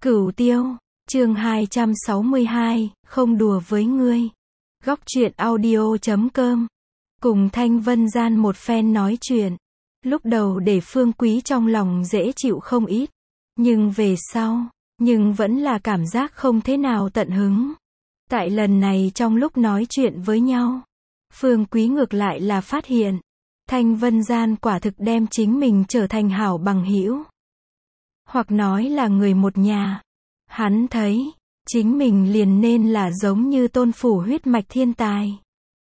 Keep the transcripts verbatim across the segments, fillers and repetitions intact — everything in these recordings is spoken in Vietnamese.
Cửu Tiêu, chương hai trăm sáu mươi hai, không đùa với ngươi. Góc truyện audio chấm com. Cùng Thanh Vân Gian một phen nói chuyện. Lúc đầu để Phương Quý trong lòng dễ chịu không ít. Nhưng về sau, nhưng vẫn là cảm giác không thế nào tận hứng. Tại lần này trong lúc nói chuyện với nhau, Phương Quý ngược lại là phát hiện, Thanh Vân Gian quả thực đem chính mình trở thành hảo bằng hữu. Hoặc nói là người một nhà. Hắn thấy, chính mình liền nên là giống như tôn phủ huyết mạch thiên tài.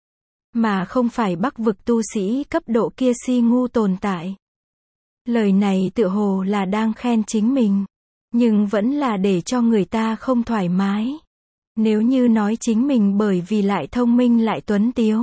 Mà không phải Bắc vực tu sĩ cấp độ kia si ngu tồn tại. Lời này tựa hồ là đang khen chính mình. Nhưng vẫn là để cho người ta không thoải mái. Nếu như nói chính mình bởi vì lại thông minh lại tuấn tiếu.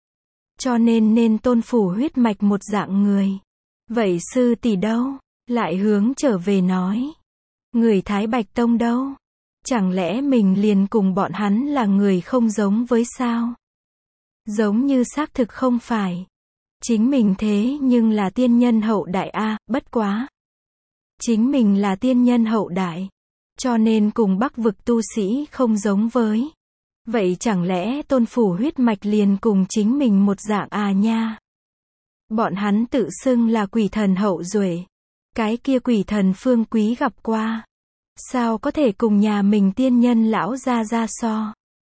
Cho nên nên tôn phủ huyết mạch một dạng người. Vậy sư tỷ đâu? Lại hướng trở về nói. Người Thái Bạch Tông đâu? Chẳng lẽ mình liền cùng bọn hắn là người không giống với sao? Giống như xác thực không phải. Chính mình thế nhưng là tiên nhân hậu đại a, bất quá. Chính mình là tiên nhân hậu đại. Cho nên cùng Bắc vực tu sĩ không giống với. Vậy chẳng lẽ tôn phủ huyết mạch liền cùng chính mình một dạng à nha? Bọn hắn tự xưng là quỷ thần hậu duệ. Cái kia quỷ thần Phương Quý gặp qua. Sao có thể cùng nhà mình tiên nhân lão ra ra so?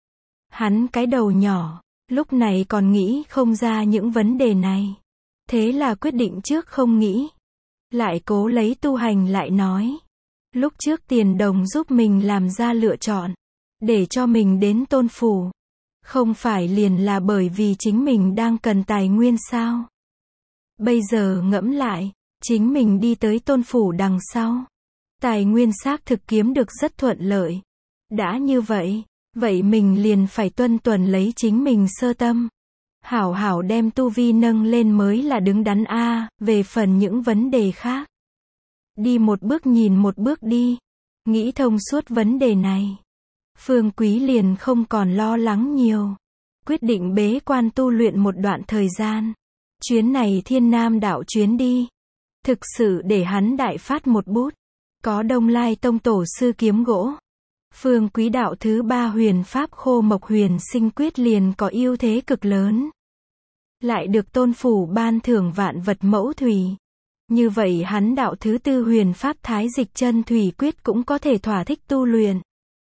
Hắn cái đầu nhỏ, lúc này còn nghĩ không ra những vấn đề này. Thế là quyết định trước không nghĩ. Lại cố lấy tu hành lại nói. Lúc trước tiền đồng giúp mình làm ra lựa chọn. Để cho mình đến tôn phủ. Không phải liền là bởi vì chính mình đang cần tài nguyên sao? Bây giờ ngẫm lại, chính mình đi tới tôn phủ đằng sau. Tài nguyên xác thực kiếm được rất thuận lợi. Đã như vậy, vậy mình liền phải tuân tuần lấy chính mình sơ tâm. Hảo hảo đem tu vi nâng lên mới là đứng đắn a, về phần những vấn đề khác. Đi một bước nhìn một bước đi. Nghĩ thông suốt vấn đề này. Phương Quý liền không còn lo lắng nhiều. Quyết định bế quan tu luyện một đoạn thời gian. Chuyến này Thiên Nam đạo chuyến đi. Thực sự để hắn đại phát một bút. Có Đông Lai Tông tổ sư kiếm gỗ. Phương Quý đạo thứ ba huyền pháp khô mộc huyền sinh quyết liền có ưu thế cực lớn. Lại được tôn phủ ban thưởng vạn vật mẫu thủy. Như vậy hắn đạo thứ tư huyền pháp thái dịch chân thủy quyết cũng có thể thỏa thích tu luyện.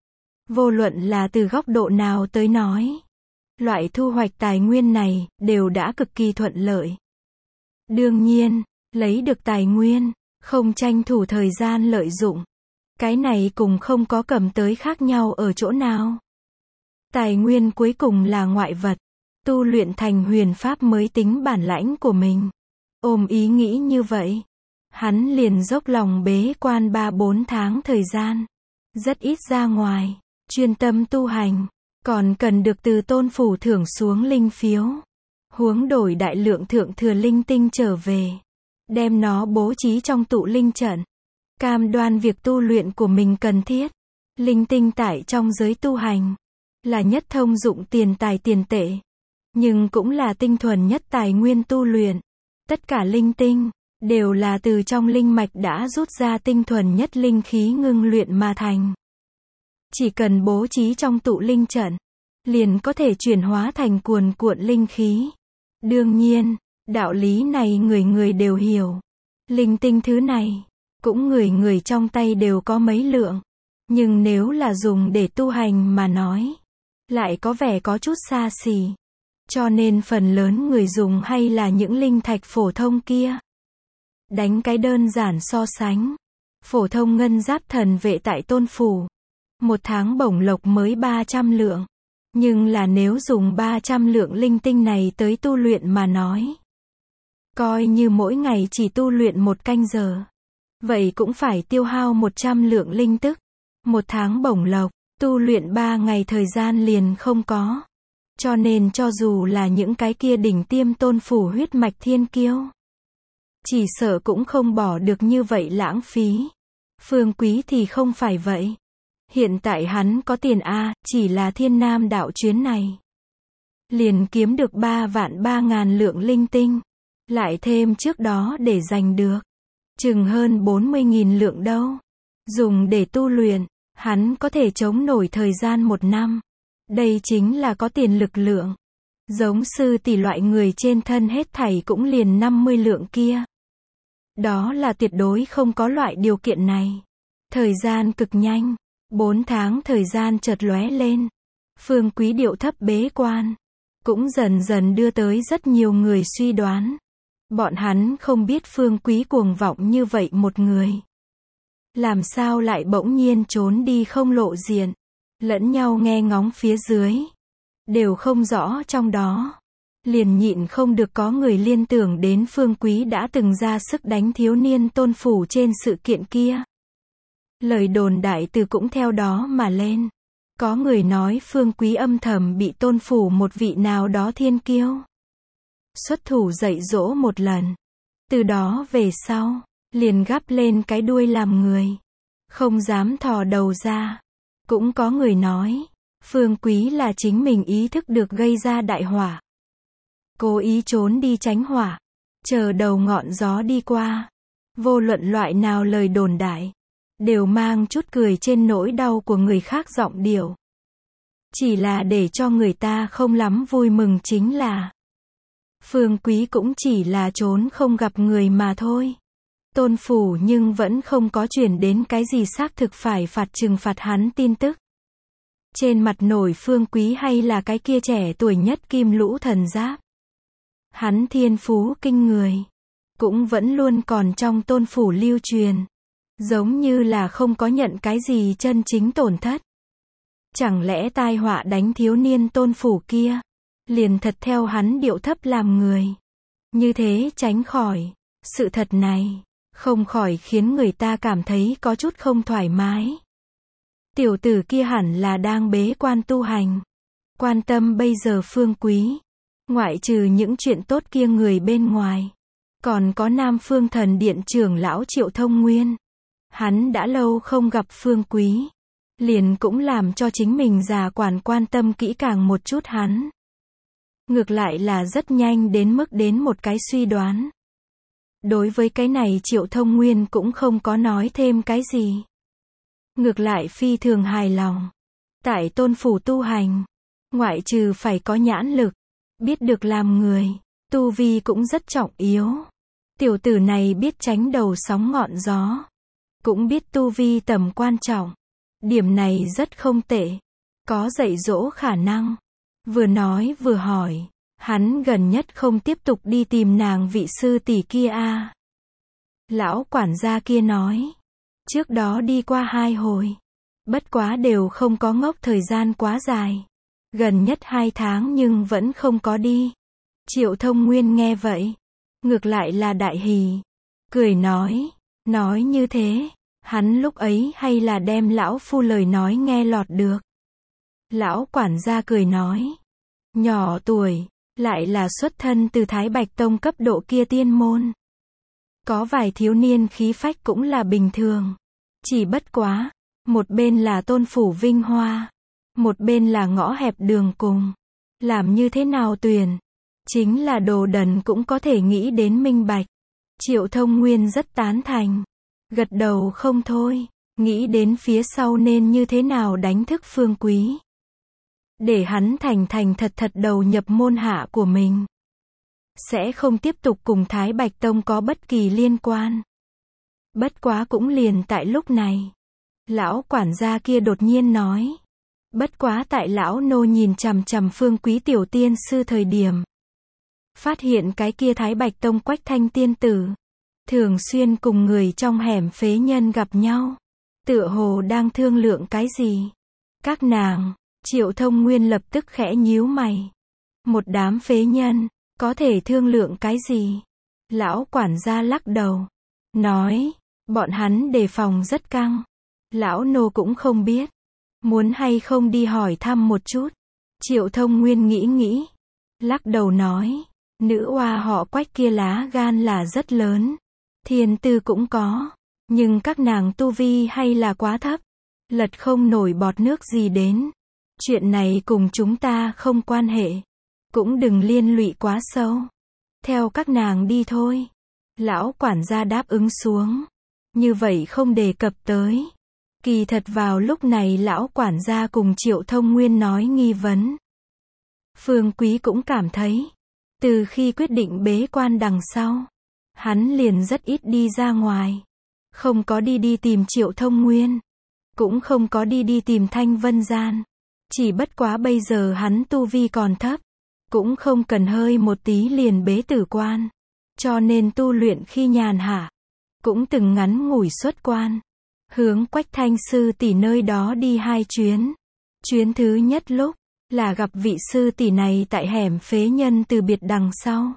Vô luận là từ góc độ nào tới nói. Loại thu hoạch tài nguyên này, đều đã cực kỳ thuận lợi. Đương nhiên, lấy được tài nguyên, không tranh thủ thời gian lợi dụng. Cái này cùng không có cầm tới khác nhau ở chỗ nào. Tài nguyên cuối cùng là ngoại vật. Tu luyện thành huyền pháp mới tính bản lãnh của mình. Ôm ý nghĩ như vậy. Hắn liền dốc lòng bế quan ba bốn tháng thời gian. Rất ít ra ngoài. Chuyên tâm tu hành. Còn cần được từ tôn phủ thưởng xuống linh phiếu. Huống đổi đại lượng thượng thừa linh tinh trở về. Đem nó bố trí trong tụ linh trận. Cam đoan việc tu luyện của mình cần thiết. Linh tinh tại trong giới tu hành. Là nhất thông dụng tiền tài tiền tệ. Nhưng cũng là tinh thuần nhất tài nguyên tu luyện. Tất cả linh tinh, đều là từ trong linh mạch đã rút ra tinh thuần nhất linh khí ngưng luyện mà thành. Chỉ cần bố trí trong tụ linh trận. Liền có thể chuyển hóa thành cuồn cuộn linh khí. Đương nhiên, đạo lý này người người đều hiểu. Linh tinh thứ này, cũng người người trong tay đều có mấy lượng. Nhưng nếu là dùng để tu hành mà nói, lại có vẻ có chút xa xỉ. Cho nên phần lớn người dùng hay là những linh thạch phổ thông kia. Đánh cái đơn giản so sánh. Phổ thông ngân giáp thần vệ tại tôn phủ. Một tháng bổng lộc mới ba trăm lượng. Nhưng là nếu dùng ba trăm lượng linh tinh này tới tu luyện mà nói. Coi như mỗi ngày chỉ tu luyện một canh giờ. Vậy cũng phải tiêu hao một trăm lượng linh tức. Một tháng bổng lộc, tu luyện ba ngày thời gian liền không có. Cho nên cho dù là những cái kia đỉnh tiêm tôn phủ huyết mạch thiên kiêu. Chỉ sợ cũng không bỏ được như vậy lãng phí. Phương Quý thì không phải vậy. Hiện tại hắn có tiền a, chỉ là Thiên Nam đạo chuyến này. Liền kiếm được ba vạn ba ngàn lượng linh tinh. Lại thêm trước đó để giành được. Chừng hơn bốn mươi nghìn lượng đâu. Dùng để tu luyện, hắn có thể chống nổi thời gian một năm. Đây chính là có tiền lực lượng. Giống sư tỷ loại người trên thân hết thảy cũng liền năm mươi lượng kia. Đó là tuyệt đối không có loại điều kiện này. Thời gian cực nhanh. Bốn tháng thời gian chợt lóe lên. Phương Quý điệu thấp bế quan. Cũng dần dần đưa tới rất nhiều người suy đoán. Bọn hắn không biết Phương Quý cuồng vọng như vậy một người. Làm sao lại bỗng nhiên trốn đi không lộ diện. Lẫn nhau nghe ngóng phía dưới. Đều không rõ trong đó. Liền nhịn không được có người liên tưởng đến Phương Quý đã từng ra sức đánh thiếu niên Tôn Phủ trên sự kiện kia. Lời đồn đại từ cũng theo đó mà lên. Có người nói Phương Quý âm thầm bị Tôn Phủ một vị nào đó thiên kiêu xuất thủ dạy dỗ một lần. Từ đó về sau, liền gắp lên cái đuôi làm người. Không dám thò đầu ra. Cũng có người nói, Phương Quý là chính mình ý thức được gây ra đại hỏa. Cố ý trốn đi tránh hỏa. Chờ đầu ngọn gió đi qua. Vô luận loại nào lời đồn đại. Đều mang chút cười trên nỗi đau của người khác giọng điệu. Chỉ là để cho người ta không lắm vui mừng chính là Phương Quý cũng chỉ là trốn không gặp người mà thôi. Tôn Phủ nhưng vẫn không có chuyển đến cái gì xác thực phải phạt trừng phạt hắn tin tức. Trên mặt nổi Phương Quý hay là cái kia trẻ tuổi nhất Kim Lũ Thần Giáp. Hắn thiên phú kinh người. Cũng vẫn luôn còn trong Tôn Phủ lưu truyền. Giống như là không có nhận cái gì chân chính tổn thất. Chẳng lẽ tai họa đánh thiếu niên Tôn Phủ kia. Liền thật theo hắn điệu thấp làm người. Như thế tránh khỏi. Sự thật này. Không khỏi khiến người ta cảm thấy có chút không thoải mái. Tiểu tử kia hẳn là đang bế quan tu hành. Quan tâm bây giờ Phương Quý. Ngoại trừ những chuyện tốt kia người bên ngoài. Còn có Nam Phương Thần Điện trưởng lão Triệu Thông Nguyên. Hắn đã lâu không gặp Phương Quý. Liền cũng làm cho chính mình già quản quan tâm kỹ càng một chút hắn. Ngược lại là rất nhanh đến mức đến một cái suy đoán. Đối với cái này Triệu Thông Nguyên cũng không có nói thêm cái gì. Ngược lại phi thường hài lòng. Tại Tôn Phủ tu hành. Ngoại trừ phải có nhãn lực. Biết được làm người. Tu vi cũng rất trọng yếu. Tiểu tử này biết tránh đầu sóng ngọn gió. Cũng biết tu vi tầm quan trọng. Điểm này rất không tệ. Có dạy dỗ khả năng. Vừa nói vừa hỏi. Hắn gần nhất không tiếp tục đi tìm nàng vị sư tỷ kia a. Lão quản gia kia nói. Trước đó đi qua hai hồi. Bất quá đều không có ngốc thời gian quá dài. Gần nhất hai tháng nhưng vẫn không có đi. Triệu Thông Nguyên nghe vậy. Ngược lại là đại hỉ. Cười nói. Nói như thế. Hắn lúc ấy hay là đem lão phu lời nói nghe lọt được. Lão quản gia cười nói. Nhỏ tuổi. Lại là xuất thân từ Thái Bạch Tông cấp độ kia tiên môn. Có vài thiếu niên khí phách cũng là bình thường. Chỉ bất quá. Một bên là Tôn Phủ vinh hoa. Một bên là ngõ hẹp đường cùng. Làm như thế nào tuyển. Chính là đồ đần cũng có thể nghĩ đến minh bạch. Triệu Thông Nguyên rất tán thành. Gật đầu không thôi. Nghĩ đến phía sau nên như thế nào đánh thức Phương Quý. Để hắn thành thành thật thật đầu nhập môn hạ của mình. Sẽ không tiếp tục cùng Thái Bạch Tông có bất kỳ liên quan. Bất quá cũng liền tại lúc này. Lão quản gia kia đột nhiên nói. Bất quá tại lão nô nhìn chằm chằm Phương Quý tiểu tiên sư thời điểm. Phát hiện cái kia Thái Bạch Tông Quách Thanh tiên tử. Thường xuyên cùng người trong hẻm phế nhân gặp nhau. Tựa hồ đang thương lượng cái gì. Các nàng. Triệu Thông Nguyên lập tức khẽ nhíu mày. Một đám phế nhân. Có thể thương lượng cái gì. Lão quản gia lắc đầu. Nói. Bọn hắn đề phòng rất căng. Lão nô cũng không biết. Muốn hay không đi hỏi thăm một chút. Triệu Thông Nguyên nghĩ nghĩ. Lắc đầu nói. Nữ oa họ Quách kia lá gan là rất lớn. Thiên tư cũng có. Nhưng các nàng tu vi hay là quá thấp. Lật không nổi bọt nước gì đến. Chuyện này cùng chúng ta không quan hệ. Cũng đừng liên lụy quá sâu. Theo các nàng đi thôi. Lão quản gia đáp ứng xuống. Như vậy không đề cập tới. Kỳ thật vào lúc này lão quản gia cùng Triệu Thông Nguyên nói nghi vấn. Phương Quý cũng cảm thấy, từ khi quyết định bế quan đằng sau, hắn liền rất ít đi ra ngoài. Không có đi đi tìm Triệu Thông Nguyên, cũng không có đi đi tìm Thanh Vân Gian. Chỉ bất quá bây giờ hắn tu vi còn thấp, cũng không cần hơi một tí liền bế tử quan. Cho nên tu luyện khi nhàn hạ, cũng từng ngắn ngủi xuất quan. Hướng Quách Thanh sư tỷ nơi đó đi hai chuyến. Chuyến thứ nhất lúc, là gặp vị sư tỷ này tại hẻm phế nhân từ biệt đằng sau.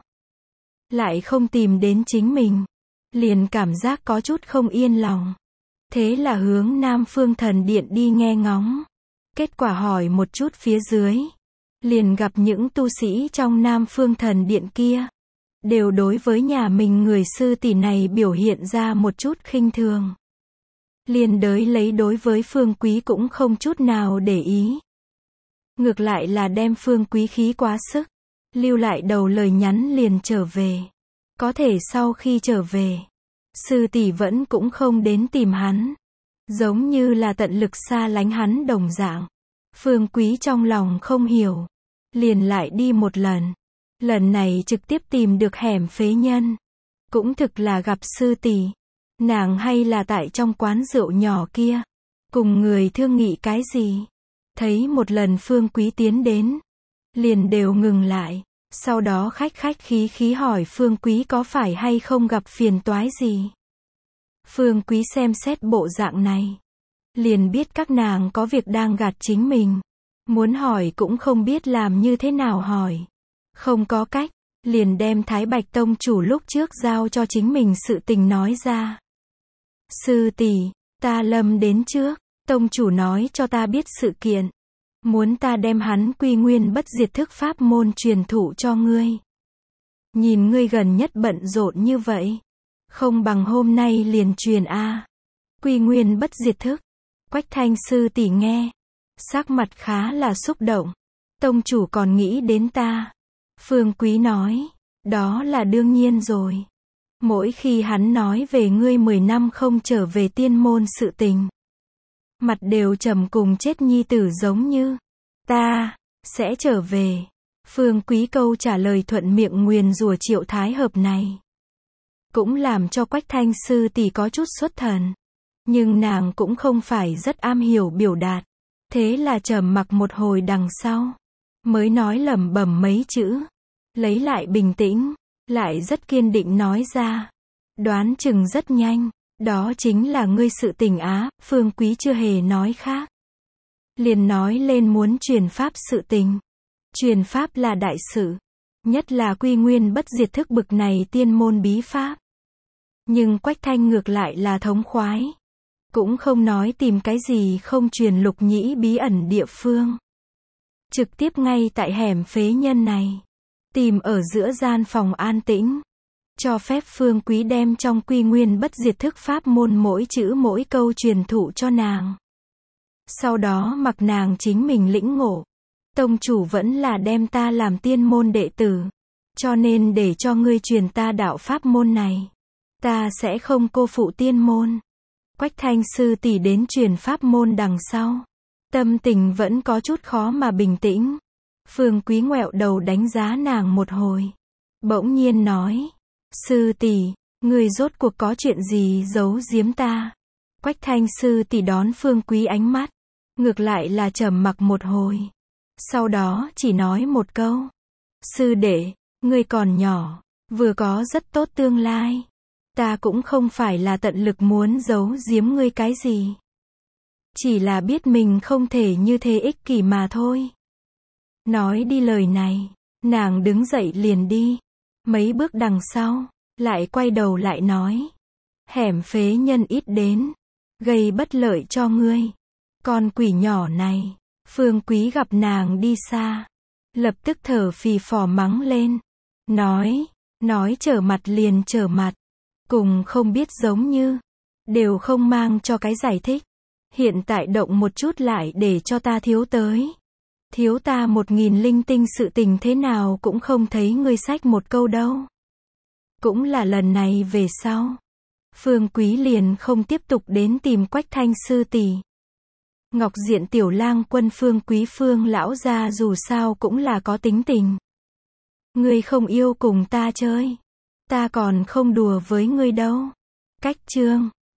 Lại không tìm đến chính mình. Liền cảm giác có chút không yên lòng. Thế là hướng Nam Phương Thần Điện đi nghe ngóng. Kết quả hỏi một chút phía dưới. Liền gặp những tu sĩ trong Nam Phương Thần Điện kia. Đều đối với nhà mình người sư tỷ này biểu hiện ra một chút khinh thường. Liền đới lấy đối với Phương Quý cũng không chút nào để ý. Ngược lại là đem Phương Quý khí quá sức. Lưu lại đầu lời nhắn liền trở về. Có thể sau khi trở về, sư tỷ vẫn cũng không đến tìm hắn. Giống như là tận lực xa lánh hắn đồng dạng. Phương Quý trong lòng không hiểu. Liền lại đi một lần. Lần này trực tiếp tìm được hẻm phế nhân. Cũng thực là gặp sư tỷ. Nàng hay là tại trong quán rượu nhỏ kia. Cùng người thương nghị cái gì. Thấy một lần Phương Quý tiến đến. Liền đều ngừng lại. Sau đó khách khách khí khí hỏi Phương Quý có phải hay không gặp phiền toái gì. Phương Quý xem xét bộ dạng này. Liền biết các nàng có việc đang gạt chính mình. Muốn hỏi cũng không biết làm như thế nào hỏi. Không có cách, liền đem Thái Bạch Tông chủ lúc trước giao cho chính mình sự tình nói ra. Sư tỷ, ta lâm đến trước, tông chủ nói cho ta biết sự kiện. Muốn ta đem hắn quy nguyên bất diệt thức pháp môn truyền thụ cho ngươi. Nhìn ngươi gần nhất bận rộn như vậy. Không bằng hôm nay liền truyền a. Quy nguyên bất diệt thức. Quách Thanh sư tỷ nghe. Sắc mặt khá là xúc động. Tông chủ còn nghĩ đến ta. Phương Quý nói. Đó là đương nhiên rồi. Mỗi khi hắn nói về ngươi mười năm không trở về tiên môn sự tình. Mặt đều trầm cùng chết nhi tử giống như. Ta, sẽ trở về. Phương Quý câu trả lời thuận miệng nguyền rủa Triệu Thái Hợp này. Cũng làm cho Quách Thanh sư tỷ có chút xuất thần. Nhưng nàng cũng không phải rất am hiểu biểu đạt. Thế là trầm mặc một hồi đằng sau. Mới nói lẩm bẩm mấy chữ. Lấy lại bình tĩnh. Lại rất kiên định nói ra. Đoán chừng rất nhanh. Đó chính là ngươi sự tình á. Phương Quý chưa hề nói khác. Liền nói lên muốn truyền pháp sự tình. Truyền pháp là đại sự. Nhất là quy nguyên bất diệt thức bực này tiên môn bí pháp. Nhưng Quách Thanh ngược lại là thống khoái. Cũng không nói tìm cái gì không truyền lục nhĩ bí ẩn địa phương. Trực tiếp ngay tại hẻm phế nhân này. Tìm ở giữa gian phòng an tĩnh. Cho phép Phương Quý đem trong quy nguyên bất diệt thức pháp môn mỗi chữ mỗi câu truyền thụ cho nàng. Sau đó mặc nàng chính mình lĩnh ngộ. Tông chủ vẫn là đem ta làm tiên môn đệ tử. Cho nên để cho ngươi truyền ta đạo pháp môn này. Ta sẽ không cô phụ tiên môn. Quách Thanh sư tỷ đến truyền pháp môn đằng sau. Tâm tình vẫn có chút khó mà bình tĩnh. Phương Quý ngoẹo đầu đánh giá nàng một hồi. Bỗng nhiên nói. Sư tỷ, ngươi rốt cuộc có chuyện gì giấu giếm ta. Quách Thanh sư tỷ đón Phương Quý ánh mắt. Ngược lại là trầm mặc một hồi. Sau đó chỉ nói một câu. Sư đệ, ngươi còn nhỏ. Vừa có rất tốt tương lai. Ta cũng không phải là tận lực muốn giấu giếm ngươi cái gì. Chỉ là biết mình không thể như thế ích kỷ mà thôi. Nói đi lời này. Nàng đứng dậy liền đi. Mấy bước đằng sau. Lại quay đầu lại nói. Hẻm phế nhân ít đến. Gây bất lợi cho ngươi. Con quỷ nhỏ này. Phương Quý gặp nàng đi xa. Lập tức thở phì phò mắng lên. Nói. Nói trở mặt liền trở mặt. Cùng không biết giống như. Đều không mang cho cái giải thích. Hiện tại động một chút lại để cho ta thiếu tới. Thiếu ta một nghìn linh tinh sự tình thế nào cũng không thấy ngươi sách một câu đâu. Cũng là lần này về sau. Phương Quý liền không tiếp tục đến tìm Quách Thanh sư tỷ. Ngọc Diện tiểu lang quân Phương Quý Phương lão gia dù sao cũng là có tính tình. Ngươi không yêu cùng ta chơi, ta còn không đùa với ngươi đâu. Cách chương